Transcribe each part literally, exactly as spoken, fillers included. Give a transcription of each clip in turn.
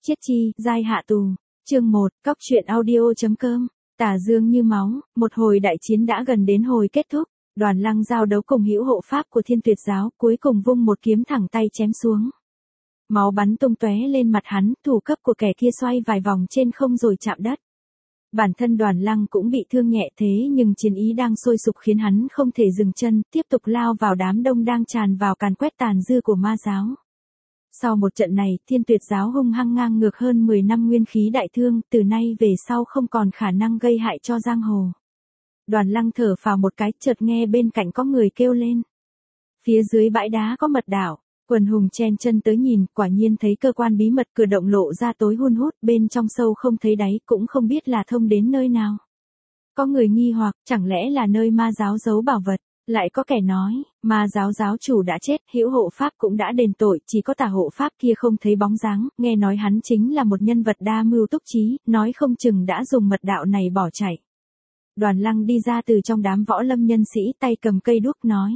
Chiết chi, giai hạ tù. Chương một, cóc truyện audio.com. Tả dương như máu, một hồi đại chiến đã gần đến hồi kết thúc. Đoàn Lăng giao đấu cùng hữu hộ pháp của Thiên Tuyệt giáo, cuối cùng vung một kiếm thẳng tay chém xuống. Máu bắn tung tóe lên mặt hắn, thủ cấp của kẻ kia xoay vài vòng trên không rồi chạm đất. Bản thân Đoàn Lăng cũng bị thương nhẹ thế nhưng chiến ý đang sôi sục khiến hắn không thể dừng chân, tiếp tục lao vào đám đông đang tràn vào càn quét tàn dư của ma giáo. Sau một trận này, Thiên Tuyệt giáo hung hăng ngang ngược hơn mười năm nguyên khí đại thương, từ nay về sau không còn khả năng gây hại cho giang hồ. Đoàn Lăng thở phào một cái, chợt nghe bên cạnh có người kêu lên. Phía dưới bãi đá có mật đảo, quần hùng chen chân tới nhìn, quả nhiên thấy cơ quan bí mật cửa động lộ ra tối hun hút, bên trong sâu không thấy đáy, cũng không biết là thông đến nơi nào. Có người nghi hoặc, chẳng lẽ là nơi ma giáo giấu bảo vật. Lại có kẻ nói, ma giáo giáo chủ đã chết, hữu hộ pháp cũng đã đền tội, chỉ có tả hộ pháp kia không thấy bóng dáng, nghe nói hắn chính là một nhân vật đa mưu túc trí, nói không chừng đã dùng mật đạo này bỏ chạy. Đoàn Lăng đi ra từ trong đám võ lâm nhân sĩ, tay cầm cây đuốc nói.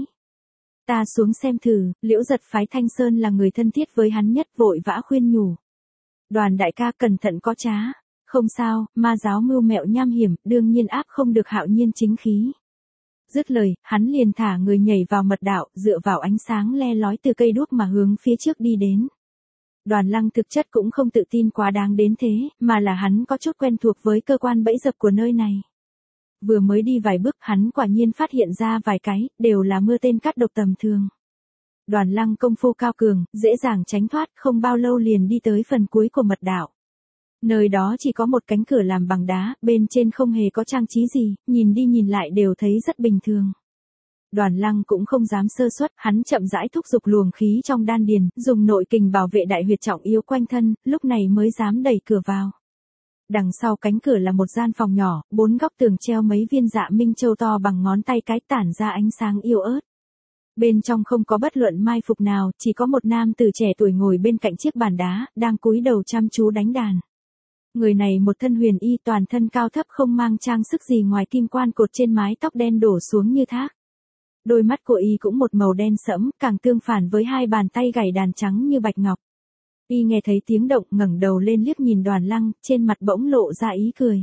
Ta xuống xem thử, Liễu Giật phái Thanh Sơn là người thân thiết với hắn nhất, vội vã khuyên nhủ. Đoàn đại ca cẩn thận có trá, không sao, ma giáo mưu mẹo nham hiểm, đương nhiên áp không được Hạo Nhiên chính khí. Dứt lời, hắn liền thả người nhảy vào mật đạo, dựa vào ánh sáng le lói từ cây đuốc mà hướng phía trước đi đến. Đoàn Lăng thực chất cũng không tự tin quá đáng đến thế, mà là hắn có chút quen thuộc với cơ quan bẫy dập của nơi này. Vừa mới đi vài bước, hắn quả nhiên phát hiện ra vài cái, đều là mưa tên cắt độc tầm thường. Đoàn Lăng công phu cao cường, dễ dàng tránh thoát, không bao lâu liền đi tới phần cuối của mật đạo. Nơi đó chỉ có một cánh cửa làm bằng đá, bên trên không hề có trang trí gì, nhìn đi nhìn lại đều thấy rất bình thường. Đoàn Lăng cũng không dám sơ suất, hắn chậm rãi thúc giục luồng khí trong đan điền, dùng nội kình bảo vệ đại huyệt trọng yếu quanh thân, lúc này mới dám đẩy cửa vào. Đằng sau cánh cửa là một gian phòng nhỏ, bốn góc tường treo mấy viên dạ minh châu to bằng ngón tay cái tản ra ánh sáng yếu ớt. Bên trong không có bất luận mai phục nào, chỉ có một nam tử trẻ tuổi ngồi bên cạnh chiếc bàn đá, đang cúi đầu chăm chú đánh đàn. Người này một thân huyền y, toàn thân cao thấp không mang trang sức gì ngoài kim quan cột trên mái tóc đen đổ xuống như thác. Đôi mắt của y cũng một màu đen sẫm, càng tương phản với hai bàn tay gảy đàn trắng như bạch ngọc. Y nghe thấy tiếng động, ngẩng đầu lên liếc nhìn Đoàn Lăng, trên mặt bỗng lộ ra ý cười.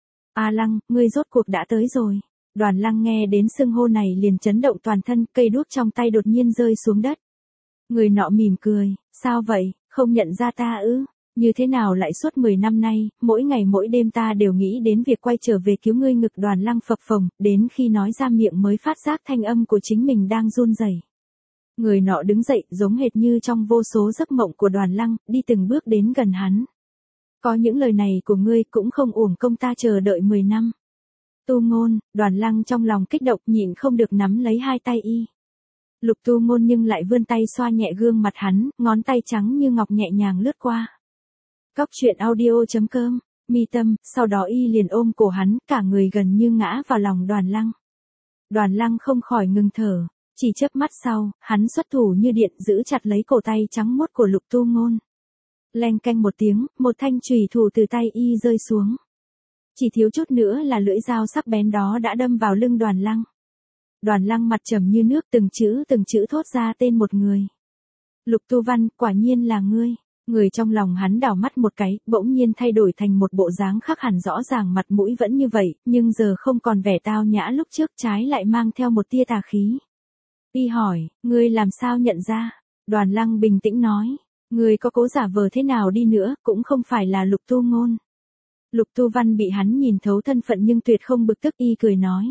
A Lăng, ngươi rốt cuộc đã tới rồi. Đoàn Lăng nghe đến xưng hô này liền chấn động toàn thân, cây đuốc trong tay đột nhiên rơi xuống đất. Người nọ mỉm cười, sao vậy, không nhận ra ta ư? Như thế nào lại suốt mười năm nay, mỗi ngày mỗi đêm ta đều nghĩ đến việc quay trở về cứu ngươi. Ngực Đoàn Lăng phập phồng, đến khi nói ra miệng mới phát giác thanh âm của chính mình đang run rẩy. Người nọ đứng dậy, giống hệt như trong vô số giấc mộng của Đoàn Lăng, đi từng bước đến gần hắn. Có những lời này của ngươi cũng không uổng công ta chờ đợi mười năm. Tu Ngôn, Đoàn Lăng trong lòng kích động nhịn không được nắm lấy hai tay y. Lục Tu Ngôn nhưng lại vươn tay xoa nhẹ gương mặt hắn, ngón tay trắng như ngọc nhẹ nhàng lướt qua. Cóc truyện audio.com, mi tâm, sau đó y liền ôm cổ hắn, cả người gần như ngã vào lòng Đoàn Lăng. Đoàn Lăng không khỏi ngừng thở, chỉ chớp mắt sau, hắn xuất thủ như điện giữ chặt lấy cổ tay trắng muốt của Lục Tu Ngôn. Leng canh một tiếng, một thanh chùy thủ từ tay y rơi xuống. Chỉ thiếu chút nữa là lưỡi dao sắc bén đó đã đâm vào lưng Đoàn Lăng. Đoàn Lăng mặt trầm như nước, từng chữ từng chữ thốt ra tên một người. Lục Tu Văn, quả nhiên là ngươi. Người trong lòng hắn đảo mắt một cái, bỗng nhiên thay đổi thành một bộ dáng khác hẳn, rõ ràng mặt mũi vẫn như vậy, nhưng giờ không còn vẻ tao nhã lúc trước, trái lại mang theo một tia tà khí. Y hỏi, ngươi làm sao nhận ra? Đoàn Lăng bình tĩnh nói, ngươi có cố giả vờ thế nào đi nữa, cũng không phải là Lục Tu Ngôn. Lục Tu Văn bị hắn nhìn thấu thân phận nhưng tuyệt không bực tức, y cười nói.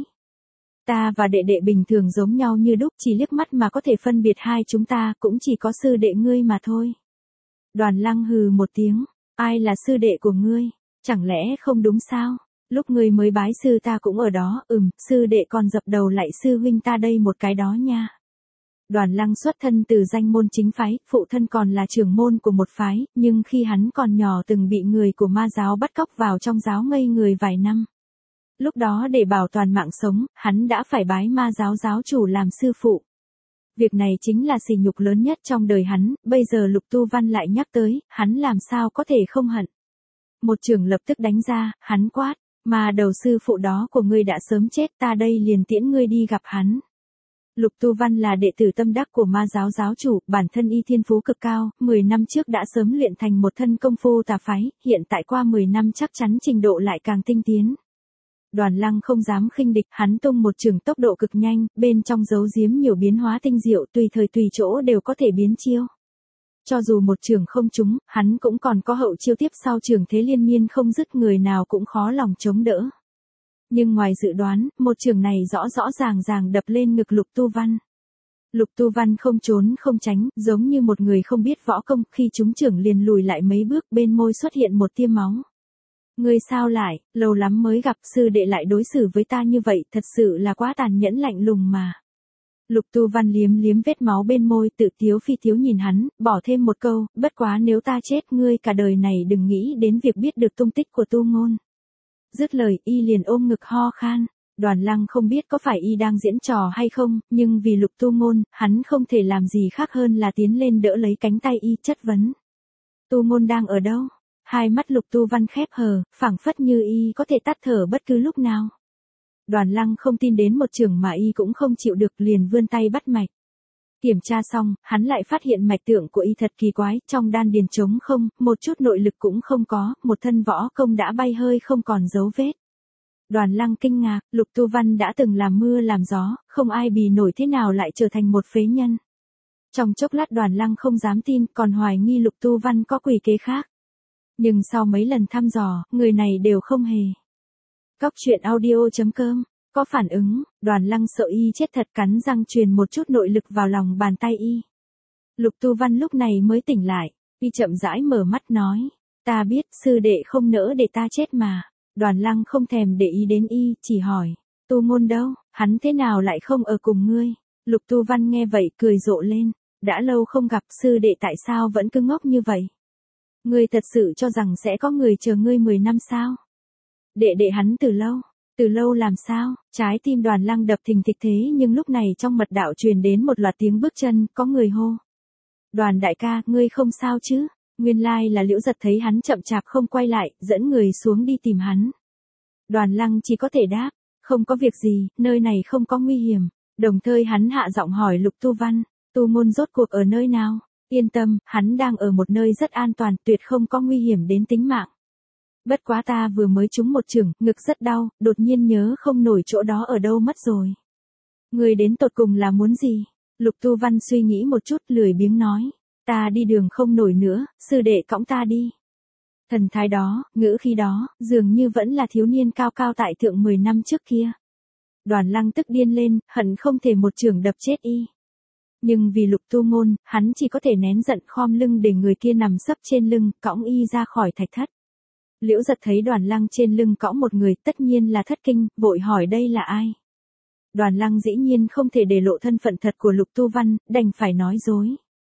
Ta và đệ đệ bình thường giống nhau như đúc, chỉ liếc mắt mà có thể phân biệt hai chúng ta, cũng chỉ có sư đệ ngươi mà thôi. Đoàn Lăng hừ một tiếng, ai là sư đệ của ngươi, chẳng lẽ không đúng sao? Lúc ngươi mới bái sư ta cũng ở đó, ừm, sư đệ còn dập đầu lại sư huynh ta đây một cái đó nha. Đoàn Lăng xuất thân từ danh môn chính phái, phụ thân còn là trưởng môn của một phái, nhưng khi hắn còn nhỏ từng bị người của ma giáo bắt cóc vào trong giáo ngây người vài năm. Lúc đó để bảo toàn mạng sống, hắn đã phải bái ma giáo giáo chủ làm sư phụ. Việc này chính là sỉ nhục lớn nhất trong đời hắn, bây giờ Lục Tu Văn lại nhắc tới, hắn làm sao có thể không hận. Một chưởng lập tức đánh ra, hắn quát, mà đầu sư phụ đó của ngươi đã sớm chết, ta đây liền tiễn ngươi đi gặp hắn. Lục Tu Văn là đệ tử tâm đắc của ma giáo giáo chủ, bản thân y thiên phú cực cao, mười năm trước đã sớm luyện thành một thân công phu tà phái, hiện tại qua mười năm chắc chắn trình độ lại càng tinh tiến. Đoàn Lăng không dám khinh địch, hắn tung một chưởng tốc độ cực nhanh, bên trong giấu giếm nhiều biến hóa tinh diệu, tùy thời tùy chỗ đều có thể biến chiêu. Cho dù một chưởng không trúng, hắn cũng còn có hậu chiêu tiếp sau, chưởng thế liên miên không dứt, người nào cũng khó lòng chống đỡ. Nhưng ngoài dự đoán, một chưởng này rõ rõ ràng ràng đập lên ngực Lục Tu Văn. Lục Tu Văn không trốn không tránh, giống như một người không biết võ công, khi trúng chưởng liền lùi lại mấy bước, bên môi xuất hiện một tia máu. Ngươi sao lại, lâu lắm mới gặp, sư đệ lại đối xử với ta như vậy, thật sự là quá tàn nhẫn lạnh lùng mà. Lục Tu Văn liếm liếm vết máu bên môi, tự tiếu phi tiếu nhìn hắn, bỏ thêm một câu, bất quá nếu ta chết, ngươi cả đời này đừng nghĩ đến việc biết được tung tích của Tu Ngôn. Dứt lời, y liền ôm ngực ho khan. Đoàn Lăng không biết có phải y đang diễn trò hay không, nhưng vì Lục Tu Ngôn, hắn không thể làm gì khác hơn là tiến lên đỡ lấy cánh tay y, chất vấn. Tu Ngôn đang ở đâu? Hai mắt Lục Tu Văn khép hờ, phảng phất như y có thể tắt thở bất cứ lúc nào. Đoàn Lăng không tin đến một chưởng mà y cũng không chịu được, liền vươn tay bắt mạch. Kiểm tra xong, hắn lại phát hiện mạch tượng của y thật kỳ quái, trong đan điền trống không, một chút nội lực cũng không có, một thân võ công đã bay hơi không còn dấu vết. Đoàn Lăng kinh ngạc, Lục Tu Văn đã từng làm mưa làm gió, không ai bì nổi, thế nào lại trở thành một phế nhân. Trong chốc lát Đoàn Lăng không dám tin, còn hoài nghi Lục Tu Văn có quỷ kế khác. Nhưng sau mấy lần thăm dò, người này đều không hề. Cóc truyện audio chấm com có phản ứng, Đoàn Lăng sợ y chết thật, cắn răng truyền một chút nội lực vào lòng bàn tay y. Lục Tu Văn lúc này mới tỉnh lại, y chậm rãi mở mắt nói, ta biết sư đệ không nỡ để ta chết mà. Đoàn Lăng không thèm để ý đến y, chỉ hỏi, Tu Ngôn đâu, hắn thế nào lại không ở cùng ngươi? Lục Tu Văn nghe vậy cười rộ lên, đã lâu không gặp, sư đệ tại sao vẫn cứ ngốc như vậy? Ngươi thật sự cho rằng sẽ có người chờ ngươi mười năm sao? Đệ đệ hắn từ lâu, từ lâu làm sao? Trái tim Đoàn Lăng đập thình thịch, thế nhưng lúc này trong mật đạo truyền đến một loạt tiếng bước chân, có người hô. Đoàn đại ca, ngươi không sao chứ? Nguyên lai là Liễu Giật thấy hắn chậm chạp không quay lại, dẫn người xuống đi tìm hắn. Đoàn Lăng chỉ có thể đáp, không có việc gì, nơi này không có nguy hiểm. Đồng thời hắn hạ giọng hỏi Lục Tu Văn, Tu Ngôn rốt cuộc ở nơi nào? Yên tâm, hắn đang ở một nơi rất an toàn, tuyệt không có nguy hiểm đến tính mạng. Bất quá ta vừa mới trúng một chưởng, ngực rất đau, đột nhiên nhớ không nổi chỗ đó ở đâu mất rồi. Người đến tột cùng là muốn gì? Lục Tu Văn suy nghĩ một chút, lười biếng nói, ta đi đường không nổi nữa, sư đệ cõng ta đi. Thần thái đó, ngữ khí đó, dường như vẫn là thiếu niên cao cao tại thượng mười năm trước kia. Đoàn Lăng tức điên lên, hận không thể một chưởng đập chết y. Nhưng vì Lục Tu Ngôn, hắn chỉ có thể nén giận, khom lưng để người kia nằm sấp trên lưng, cõng y ra khỏi thạch thất. Liễu Giật thấy Đoàn Lăng trên lưng cõng một người, tất nhiên là thất kinh, vội hỏi đây là ai. Đoàn Lăng dĩ nhiên không thể để lộ thân phận thật của Lục Tu Văn, đành phải nói dối.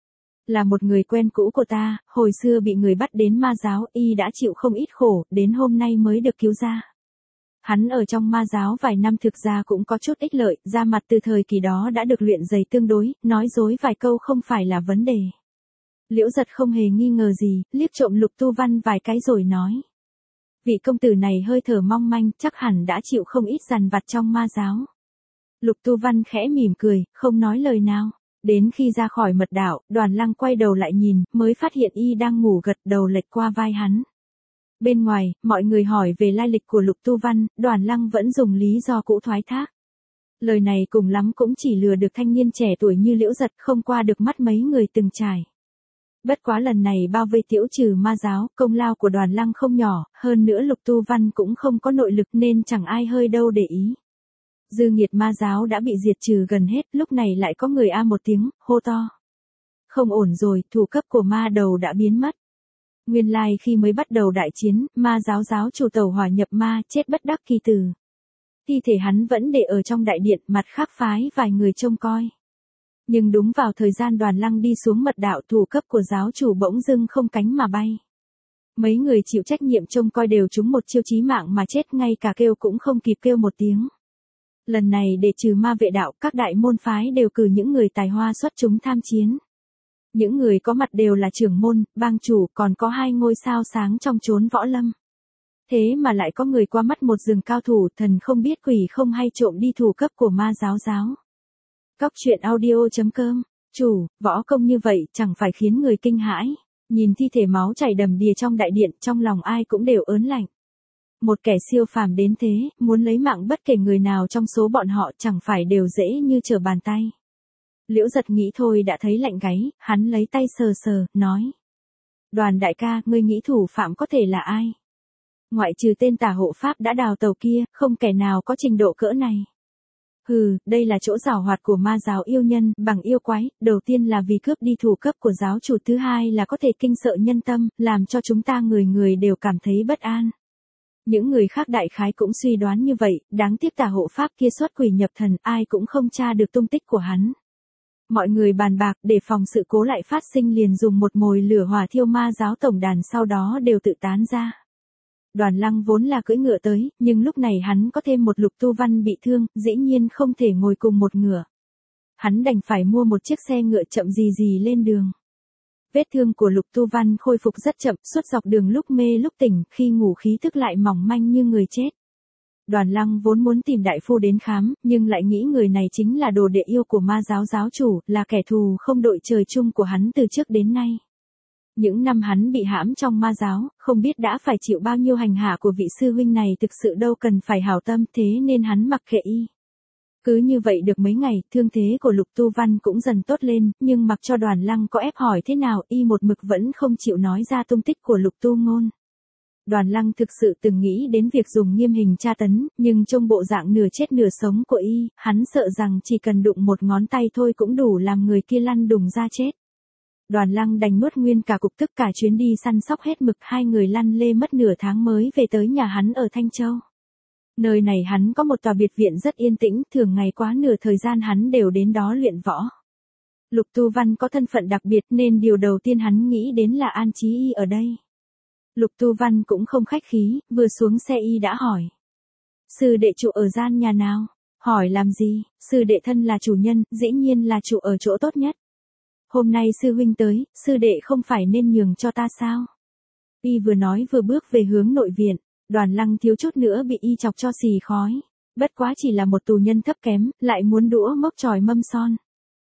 Là một người quen cũ của ta, hồi xưa bị người bắt đến ma giáo, y đã chịu không ít khổ, đến hôm nay mới được cứu ra. Hắn ở trong ma giáo vài năm thực ra cũng có chút ích lợi, da mặt từ thời kỳ đó đã được luyện dày tương đối, nói dối vài câu không phải là vấn đề. Liễu Giật không hề nghi ngờ gì, liếc trộm Lục Tu Văn vài cái rồi nói. Vị công tử này hơi thở mong manh, chắc hẳn đã chịu không ít dằn vặt trong ma giáo. Lục Tu Văn khẽ mỉm cười, không nói lời nào. Đến khi ra khỏi mật đạo, Đoàn Lăng quay đầu lại nhìn, mới phát hiện y đang ngủ gật đầu lệch qua vai hắn. Bên ngoài, mọi người hỏi về lai lịch của Lục Tu Văn, Đoàn Lăng vẫn dùng lý do cũ thoái thác. Lời này cùng lắm cũng chỉ lừa được thanh niên trẻ tuổi như Liễu Giật, không qua được mắt mấy người từng trải. Bất quá lần này bao vây tiễu trừ ma giáo, công lao của Đoàn Lăng không nhỏ, hơn nữa Lục Tu Văn cũng không có nội lực nên chẳng ai hơi đâu để ý. Dư nghiệt ma giáo đã bị diệt trừ gần hết, lúc này lại có người a một tiếng, hô to. Không ổn rồi, thủ cấp của ma đầu đã biến mất. Nguyên lai khi mới bắt đầu đại chiến, ma giáo giáo chủ tẩu hỏa nhập ma, chết bất đắc kỳ tử. Thi thể hắn vẫn để ở trong đại điện, mặt khác phái vài người trông coi. Nhưng đúng vào thời gian Đoàn Lăng đi xuống mật đạo, thủ cấp của giáo chủ bỗng dưng không cánh mà bay. Mấy người chịu trách nhiệm trông coi đều trúng một chiêu chí mạng mà chết, ngay cả kêu cũng không kịp kêu một tiếng. Lần này để trừ ma vệ đạo, các đại môn phái đều cử những người tài hoa xuất chúng tham chiến. Những người có mặt đều là trưởng môn, bang chủ, còn có hai ngôi sao sáng trong chốn võ lâm. Thế mà lại có người qua mắt một rừng cao thủ, thần không biết quỷ không hay trộm đi thủ cấp của ma giáo giáo. Cóc truyện audio chấm com. Chủ, võ công như vậy chẳng phải khiến người kinh hãi. Nhìn thi thể máu chảy đầm đìa trong đại điện, trong lòng ai cũng đều ớn lạnh. Một kẻ siêu phàm đến thế, muốn lấy mạng bất kể người nào trong số bọn họ chẳng phải đều dễ như trở bàn tay. Liễu Giật nghĩ thôi đã thấy lạnh gáy, hắn lấy tay sờ sờ, nói. Đoàn đại ca, ngươi nghĩ thủ phạm có thể là ai? Ngoại trừ tên tả hộ pháp đã đào tàu kia, không kẻ nào có trình độ cỡ này. Hừ, đây là chỗ giảo hoạt của ma giáo yêu nhân, bằng yêu quái, đầu tiên là vì cướp đi thủ cấp của giáo chủ, thứ hai là có thể kinh sợ nhân tâm, làm cho chúng ta người người đều cảm thấy bất an. Những người khác đại khái cũng suy đoán như vậy, đáng tiếc tả hộ pháp kia xuất quỷ nhập thần, ai cũng không tra được tung tích của hắn. Mọi người bàn bạc để phòng sự cố lại phát sinh, liền dùng một mồi lửa hỏa thiêu ma giáo tổng đàn, sau đó đều tự tán ra. Đoàn Lăng vốn là cưỡi ngựa tới, nhưng lúc này hắn có thêm một Lục Tu Văn bị thương, dĩ nhiên không thể ngồi cùng một ngựa. Hắn đành phải mua một chiếc xe ngựa chậm gì gì lên đường. Vết thương của Lục Tu Văn khôi phục rất chậm, suốt dọc đường lúc mê lúc tỉnh, khi ngủ khí thức lại mỏng manh như người chết. Đoàn Lăng vốn muốn tìm đại phu đến khám, nhưng lại nghĩ người này chính là đồ đệ yêu của ma giáo giáo chủ, là kẻ thù không đội trời chung của hắn từ trước đến nay. Những năm hắn bị hãm trong ma giáo, không biết đã phải chịu bao nhiêu hành hạ của vị sư huynh này, thực sự đâu cần phải hảo tâm, thế nên hắn mặc kệ y. Cứ như vậy được mấy ngày, thương thế của Lục Tu Văn cũng dần tốt lên, nhưng mặc cho Đoàn Lăng có ép hỏi thế nào, y một mực vẫn không chịu nói ra tung tích của Lục Tu Ngôn. Đoàn Lăng thực sự từng nghĩ đến việc dùng nghiêm hình tra tấn, nhưng trong bộ dạng nửa chết nửa sống của y, hắn sợ rằng chỉ cần đụng một ngón tay thôi cũng đủ làm người kia lăn đùng ra chết. Đoàn Lăng đành nuốt nguyên cả cục tức, cả chuyến đi săn sóc hết mực, hai người lăn lê mất nửa tháng mới về tới nhà hắn ở Thanh Châu. Nơi này hắn có một tòa biệt viện rất yên tĩnh, thường ngày quá nửa thời gian hắn đều đến đó luyện võ. Lục Tu Văn có thân phận đặc biệt nên điều đầu tiên hắn nghĩ đến là an trí y ở đây. Lục Tu Văn cũng không khách khí, vừa xuống xe y đã hỏi. Sư đệ trụ ở gian nhà nào? Hỏi làm gì, sư đệ thân là chủ nhân, dĩ nhiên là trụ ở chỗ tốt nhất. Hôm nay sư huynh tới, sư đệ không phải nên nhường cho ta sao? Y vừa nói vừa bước về hướng nội viện, Đoàn Lăng thiếu chút nữa bị y chọc cho xì khói. Bất quá chỉ là một tù nhân thấp kém, lại muốn đũa mốc chòi mâm son.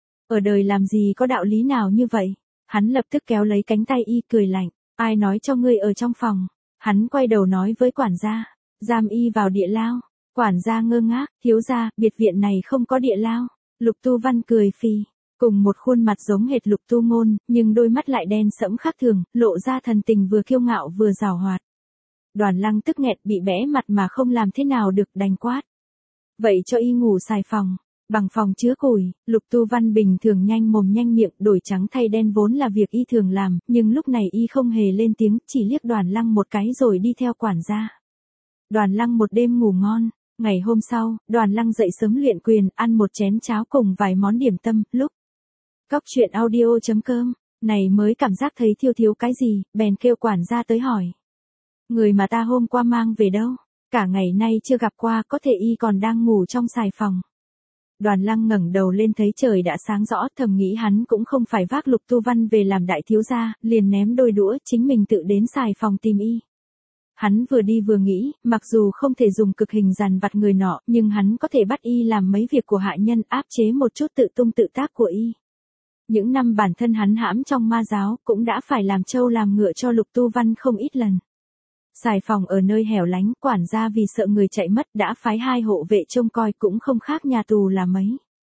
Ở đời làm gì có đạo lý nào như vậy? Hắn lập tức kéo lấy cánh tay y, cười lạnh. Ai nói cho ngươi ở trong phòng? Hắn quay đầu nói với quản gia. Giam y vào địa lao. Quản gia ngơ ngác, thiếu gia, biệt viện này không có địa lao. Lục Tu Văn cười phì. Cùng một khuôn mặt giống hệt Lục Tu Ngôn, nhưng đôi mắt lại đen sẫm khác thường, lộ ra thần tình vừa kiêu ngạo vừa giảo hoạt. Đoàn Lăng tức nghẹn, bị bẽ mặt mà không làm thế nào được, đành quát. Vậy cho y ngủ xài phòng, bằng phòng chứa củi. Lục Tu Văn bình thường nhanh mồm nhanh miệng, đổi trắng thay đen vốn là việc y thường làm, nhưng lúc này y không hề lên tiếng, chỉ liếc Đoàn Lăng một cái rồi đi theo quản gia. Đoàn Lăng một đêm ngủ ngon. Ngày hôm sau, Đoàn Lăng dậy sớm luyện quyền, ăn một chén cháo cùng vài món điểm tâm. Lúc Cóc truyện audio chấm com, này mới cảm giác thấy thiếu thiếu cái gì, bèn kêu quản gia tới hỏi. Người mà ta hôm qua mang về đâu? Cả ngày nay chưa gặp qua, có thể y còn đang ngủ trong xài phòng. Đoàn Lăng ngẩng đầu lên thấy trời đã sáng rõ, thầm nghĩ hắn cũng không phải vác Lục Tu Văn về làm đại thiếu gia, liền ném đôi đũa, chính mình tự đến xài phòng tìm y. Hắn vừa đi vừa nghĩ, mặc dù không thể dùng cực hình dằn vặt người nọ, nhưng hắn có thể bắt y làm mấy việc của hạ nhân, áp chế một chút tự tung tự tác của y. Những năm bản thân hắn hãm trong ma giáo, cũng đã phải làm trâu làm ngựa cho Lục Tu Văn không ít lần. Xài phòng ở nơi hẻo lánh, quản gia vì sợ người chạy mất đã phái hai hộ vệ trông coi, cũng không khác nhà tù là mấy.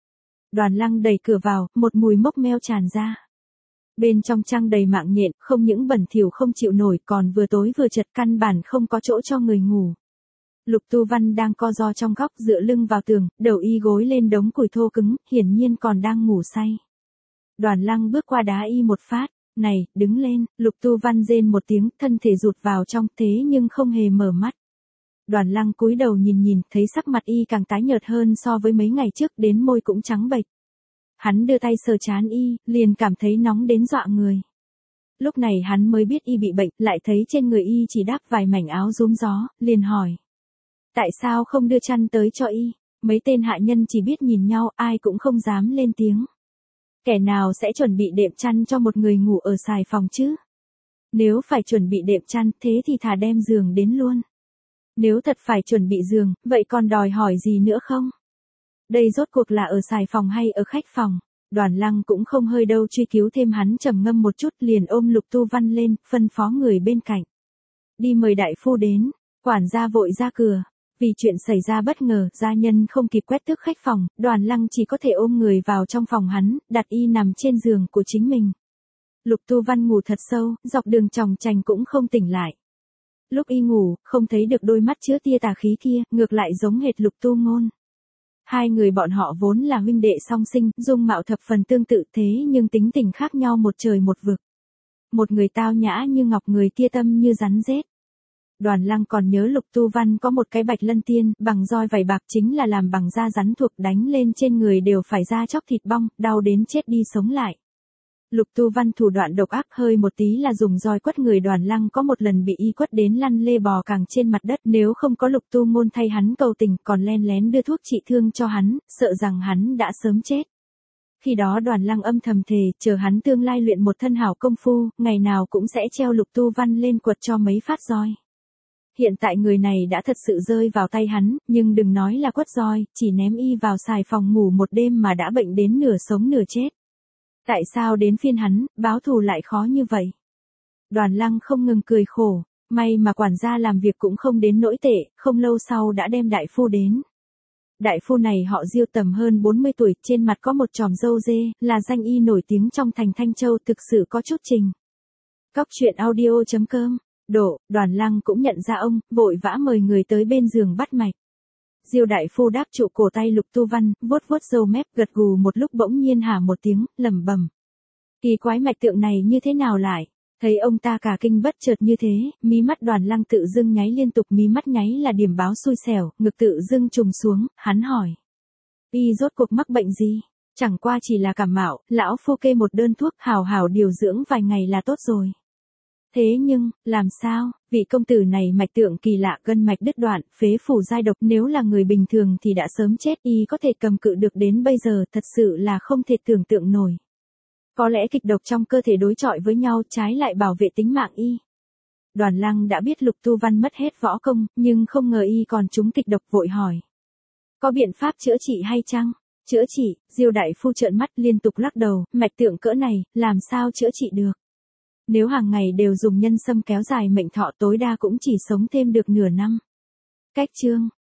Đoàn Lăng đẩy cửa vào, một mùi mốc meo tràn ra. Bên trong trăng đầy mạng nhện, không những bẩn thỉu không chịu nổi, còn vừa tối vừa chật, căn bản không có chỗ cho người ngủ. Lục Tu Văn đang co ro trong góc, dựa lưng vào tường, đầu y gối lên đống củi thô cứng, hiển nhiên còn đang ngủ say. Đoàn Lăng bước qua đá y một phát. Này, đứng lên. Lục Tu Văn rên một tiếng, thân thể rụt vào trong, thế nhưng không hề mở mắt. Đoàn Lăng cúi đầu nhìn nhìn, thấy sắc mặt y càng tái nhợt hơn so với mấy ngày trước, đến môi cũng trắng bệch. Hắn đưa tay sờ trán y, liền cảm thấy nóng đến dọa người. Lúc này hắn mới biết y bị bệnh, lại thấy trên người y chỉ đắp vài mảnh áo rúm gió, liền hỏi. Tại sao không đưa chăn tới cho y? Mấy tên hạ nhân chỉ biết nhìn nhau, ai cũng không dám lên tiếng. Kẻ nào sẽ chuẩn bị đệm chăn cho một người ngủ ở xài phòng chứ? Nếu phải chuẩn bị đệm chăn, thế thì thà đem giường đến luôn. Nếu thật phải chuẩn bị giường, vậy còn đòi hỏi gì nữa không? Đây rốt cuộc là ở xài phòng hay ở khách phòng? Đoàn Lăng cũng không hơi đâu truy cứu thêm, hắn trầm ngâm một chút liền ôm Lục Tu Văn lên, phân phó người bên cạnh. Đi mời đại phu đến, quản gia vội ra cửa. Vì chuyện xảy ra bất ngờ, gia nhân không kịp quét tước khách phòng, Đoàn Lăng chỉ có thể ôm người vào trong phòng hắn, đặt y nằm trên giường của chính mình. Lục Tu Văn ngủ thật sâu, dọc đường chòng chành cũng không tỉnh lại. Lúc y ngủ, không thấy được đôi mắt chứa tia tà khí kia, ngược lại giống hệt Lục Tu Ngôn. Hai người bọn họ vốn là huynh đệ song sinh, dung mạo thập phần tương tự thế nhưng tính tình khác nhau một trời một vực. Một người tao nhã như ngọc, người kia tâm như rắn rết. Đoàn Lăng còn nhớ Lục Tu Văn có một cái bạch lân tiên, bằng roi vảy bạc, chính là làm bằng da rắn thuộc, đánh lên trên người đều phải da chóc thịt bong, đau đến chết đi sống lại. Lục Tu Văn thủ đoạn độc ác, hơi một tí là dùng roi quất người. Đoàn Lăng có một lần bị y quất đến lăn lê bò càng trên mặt đất, nếu không có Lục Tu Ngôn thay hắn cầu tình, còn len lén đưa thuốc trị thương cho hắn, sợ rằng hắn đã sớm chết. Khi đó Đoàn Lăng âm thầm thề, chờ hắn tương lai luyện một thân hảo công phu, ngày nào cũng sẽ treo Lục Tu Văn lên quật cho mấy phát roi. Hiện tại người này đã thật sự rơi vào tay hắn, nhưng đừng nói là quất roi, chỉ ném y vào xài phòng ngủ một đêm mà đã bệnh đến nửa sống nửa chết. Tại sao đến phiên hắn, báo thù lại khó như vậy? Đoàn Lăng không ngừng cười khổ, may mà quản gia làm việc cũng không đến nỗi tệ, không lâu sau đã đem đại phu đến. Đại phu này họ Diêu, tầm hơn bốn mươi tuổi, trên mặt có một chòm râu dê, là danh y nổi tiếng trong thành Thanh Châu, thực sự có chút trình. Cóc truyện audio chấm com. Độ, Đoàn Lăng cũng nhận ra ông, vội vã mời người tới bên giường bắt mạch. Diêu đại phu đáp trụ cổ tay Lục Tu Văn, vuốt vuốt râu mép, gật gù một lúc bỗng nhiên hả một tiếng, lẩm bẩm. Kỳ quái, mạch tượng này như thế nào lại? Thấy ông ta cả kinh bất chợt như thế, mí mắt Đoàn Lăng tự dưng nháy liên tục, mí mắt nháy là điểm báo xui xẻo, ngực tự dưng trùng xuống, hắn hỏi. Y rốt cuộc mắc bệnh gì? Chẳng qua chỉ là cảm mạo, lão phu kê một đơn thuốc, hào hào điều dưỡng vài ngày là tốt rồi. Thế nhưng, làm sao, vị công tử này mạch tượng kỳ lạ, gân mạch đứt đoạn, phế phủ giai độc, nếu là người bình thường thì đã sớm chết, y có thể cầm cự được đến bây giờ, thật sự là không thể tưởng tượng nổi. Có lẽ kịch độc trong cơ thể đối chọi với nhau, trái lại bảo vệ tính mạng y. Đoàn Lăng đã biết Lục Tu Văn mất hết võ công, nhưng không ngờ y còn trúng kịch độc, vội hỏi. Có biện pháp chữa trị hay chăng? Chữa trị? Diêu đại phu trợn mắt liên tục lắc đầu, mạch tượng cỡ này, làm sao chữa trị được? Nếu hàng ngày đều dùng nhân sâm kéo dài mệnh thọ, tối đa cũng chỉ sống thêm được nửa năm. Cách chương